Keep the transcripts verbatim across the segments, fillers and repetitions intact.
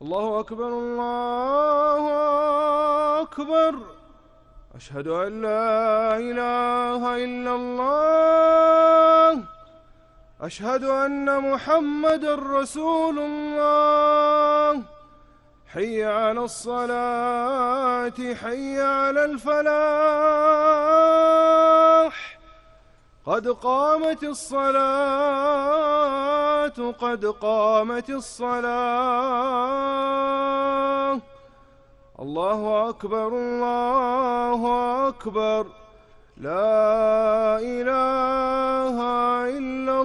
الله أكبر الله أكبر. أشهد أن لا إله إلا الله. أشهد أن محمدًا رسول الله. حي على الصلاة، حي على الفلاح. قد قامت الصلاة، قد قامت الصلاة. الله أكبر الله أكبر. لا إله إلا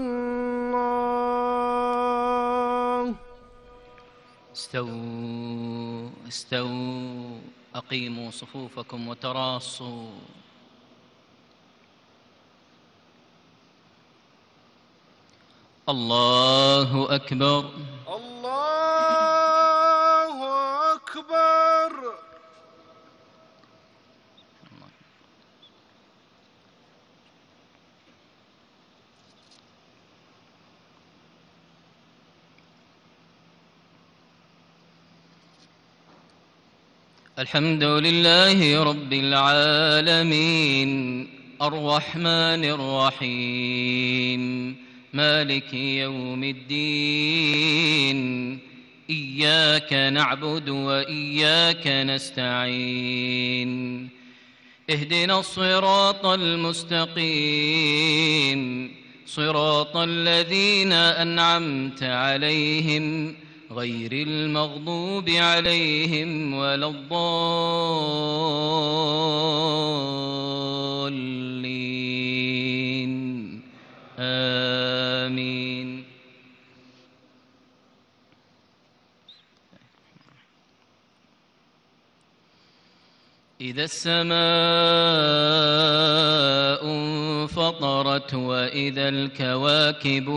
الله. استووا استووا أقيموا صفوفكم وتراصوا. الله أكبر الله أكبر. الحمد لله رب العالمين، الرحمن الرحيم، مالك يوم الدين. إياك نعبد وإياك نستعين. اهدنا الصراط المستقيم، صراط الذين أنعمت عليهم غير المغضوب عليهم ولا الضالين. آمين. إذا السماء انفطرت وإذا الكواكب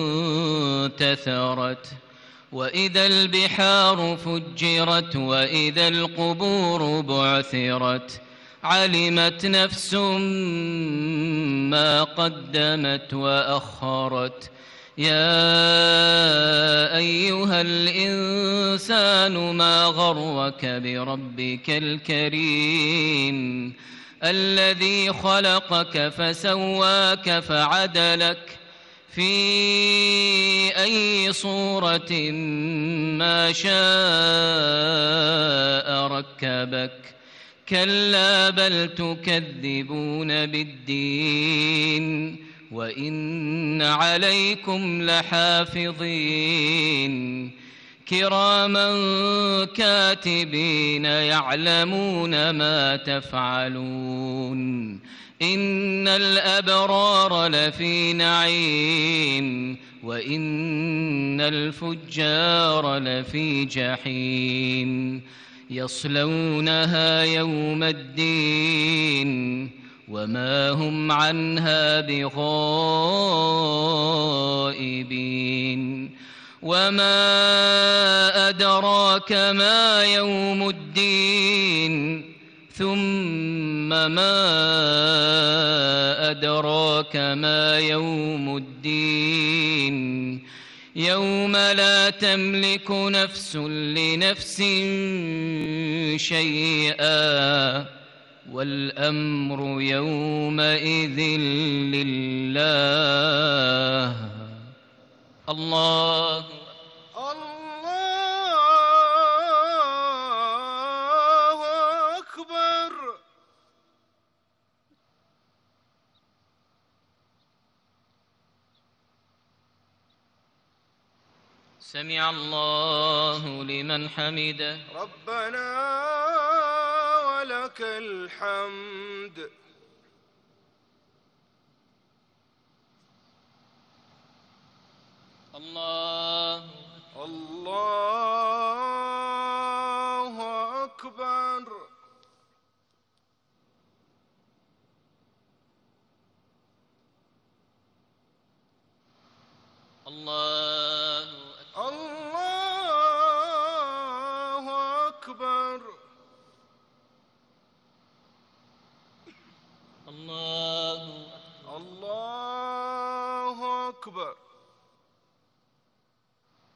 انتثرت وإذا البحار فجرت وإذا القبور بعثرت علمت نفس ما قدمت وأخرت. يا أيها الإنسان ما غرك بربك الكريم الذي خلقك فسواك فعدلك في أي صورة ما شاء ركبك. كلا بل تكذبون بالدين وإن عليكم لحافظين كراما كاتبين يعلمون ما تفعلون. إن الأبرار لفي نعيم وإن الفجار لفي جحيم يصلونها يوم الدين وما هم عنها بغائبين. وما أدراك ما يوم الدين ثم ما أدراك ما يوم الدين. يوم لا تملك نفس لنفس شيئا والأمر يومئذ لله. الله الله أكبر. سمع الله لمن حمده. ربنا ولك الحمد. الله الله أكبر. الله الله أكبر. الله الله أكبر.